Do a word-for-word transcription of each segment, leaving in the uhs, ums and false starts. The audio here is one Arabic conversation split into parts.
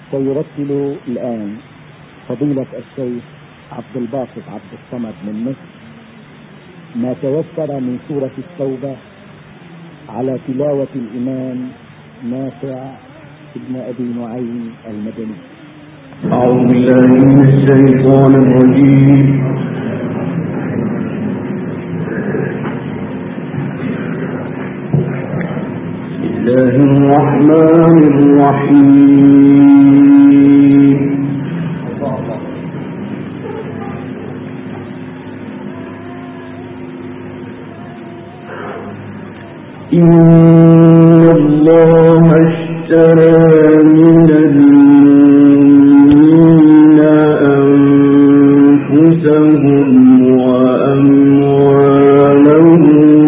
سيرتل الآن فضيلة الشيخ عبد الباسط عبد الصمد من مصر ما تيسر من سورة التوبة على تلاوة الإمام نافع ابن أبي نعيم المدني. أعوذ بالله من الشيطان الرجيم. بسم الله الرحمن الرحيم. إن الله اشترى من المؤمنين أنفسهم وأموالهم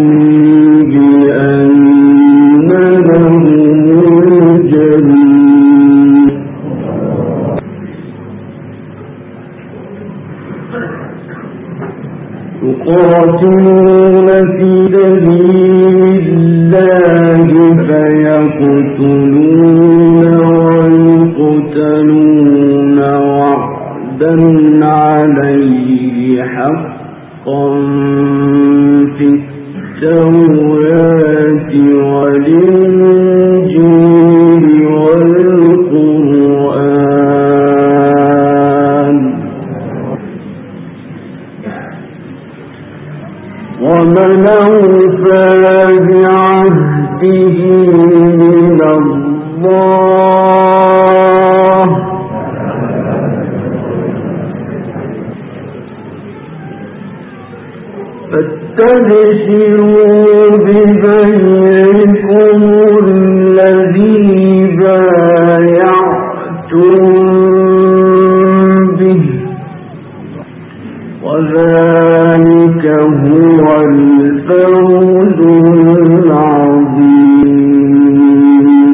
بأن لهم الجنة يقاتلون في سبيل الله فيقتلون ويقتلون وعدا عليه حقا في التوراة والإنجيل والقرآن ومن أوفى بعهده من الله فاستبشروا ببيعكم الذي بايعتم به وذلك هو الفوز العظيم.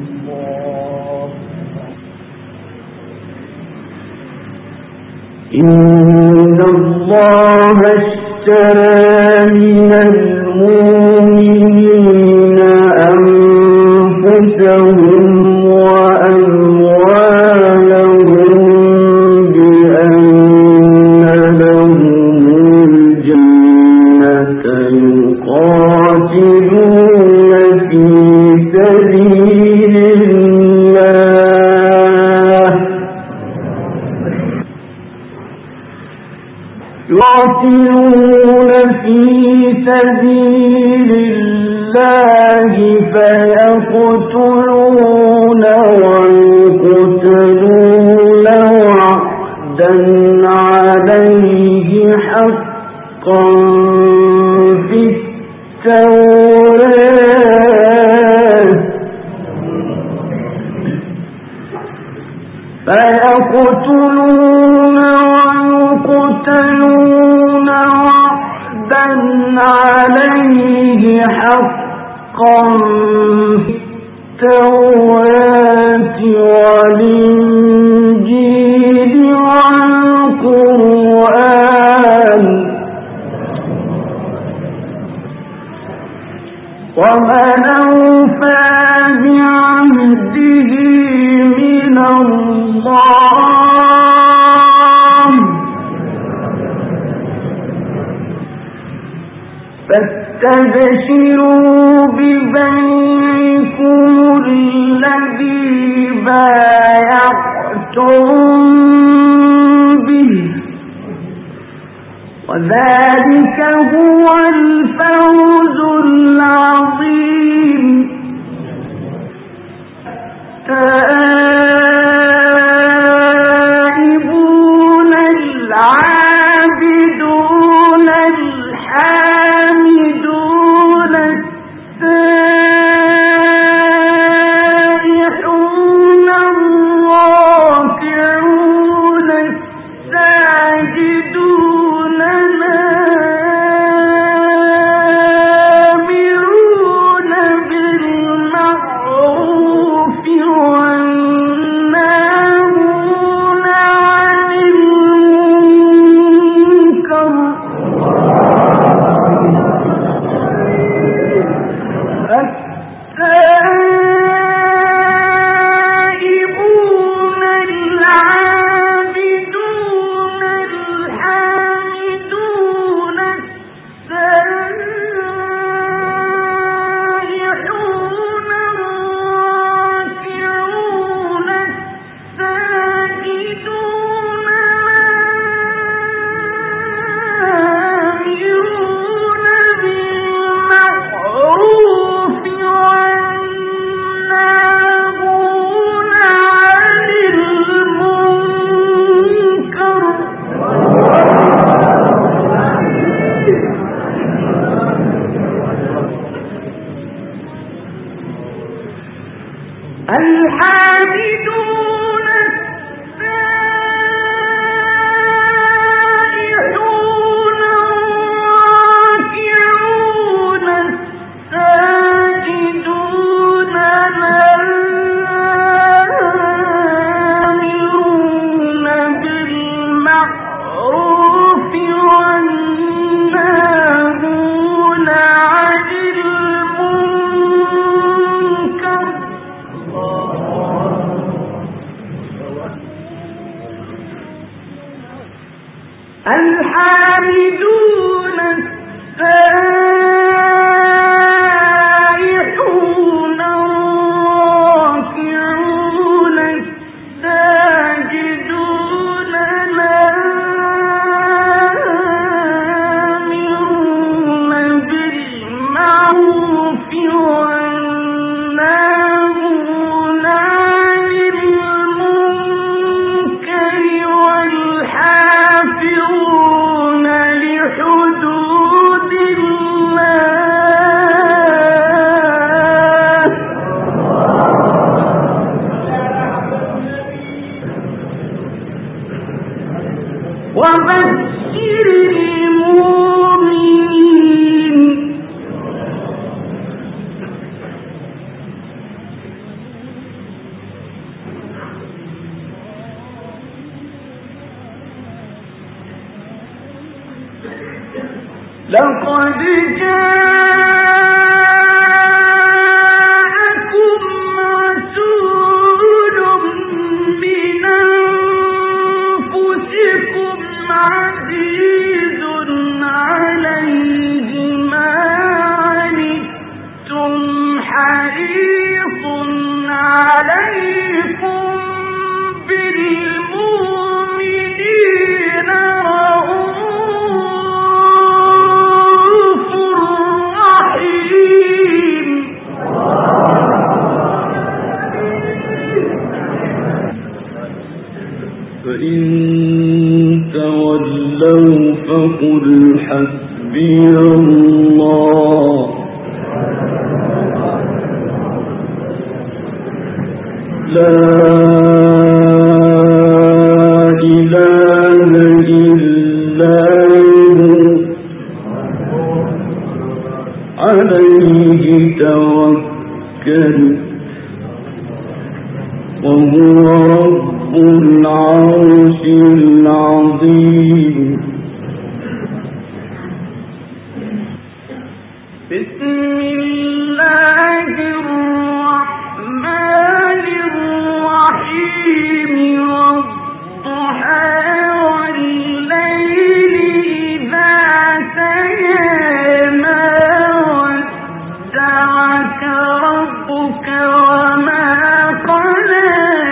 إن الله اشترى من المؤمنين أنفسهم وأموالهم بأن لهم الجنة يقاتلون في سبيل الله يقاتلون في سبيل الله فيقتلون ويقتلون وعدا عليه حقا في التوراة فيقتلون ويقتلون وعدا عليه حقا في التوراة والإنجيل والقرآن ومن أوفى بعهده من الله فاستبشروا ببيعكم الذي بايعتم به وذلك هو الفوز العظيم. التائبون العابدون الحامدون السائحون الراكعون الساجدون الآمرون بالمعروف والنهي لقد جاءكم رسول من أنفسكم عزيز عليه ما عنتم حريص عليكم بالمؤمنين رؤوف رحيم. فإن تولوا فقل حسبي الله لا إله إلا هو عليه توكلت وهو رب العرش العظيم. بسم الله الرحمن الرحيم. والضحى والليل إذا سجى ما ودعك ربك وما قلى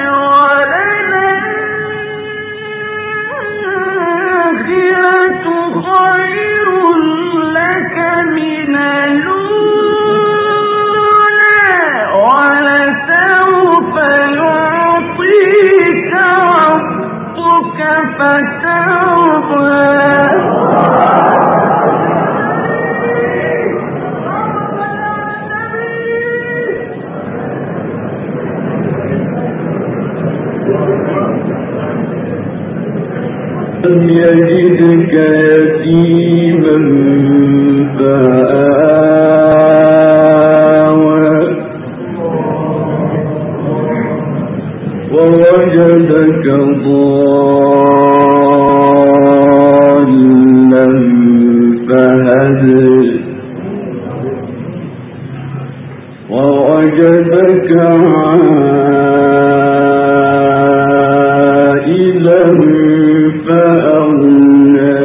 وللآخرة خير لك من الأولى ولسوف يعطيك ربك فترضى. لم يجدك يتيما فآوى ووجدك ضالا فهدى ووجدك عائلا فأغنى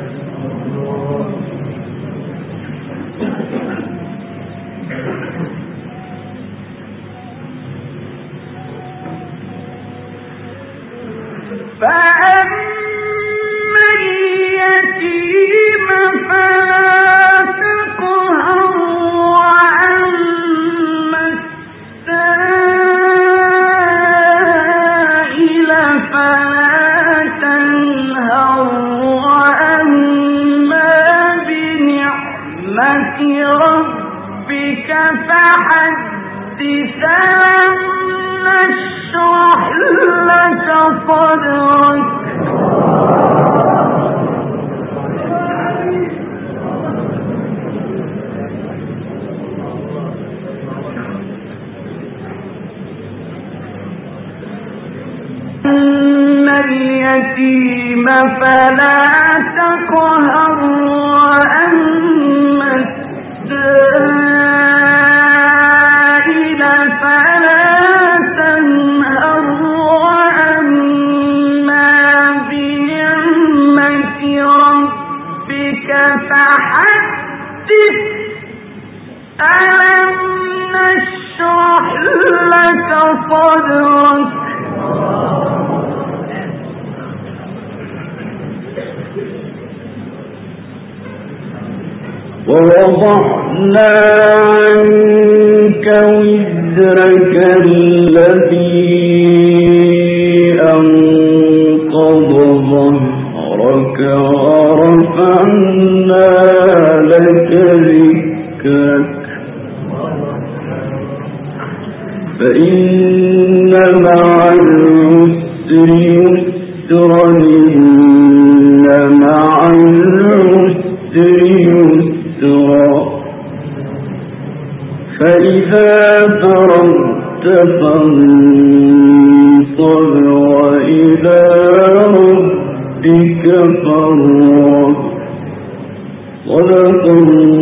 فأما اليتيم فلا تقهر وأما السائل فلا تنهر وأما بنعمة ربك فحدث. صدرك اليتيم فلا تقهر وأما السائل فلا تنهر وأما بنعمة ربك فحدث ألم نشرح لك صدرك ووضعنا عنك وزرك الذي أنقض ظهرك ورفعنا لك ذكرك فإن مع العسر يسرا إن مع العسر يسرا فإذا فرغت فانصب وإلى ربك فارغب صدق الله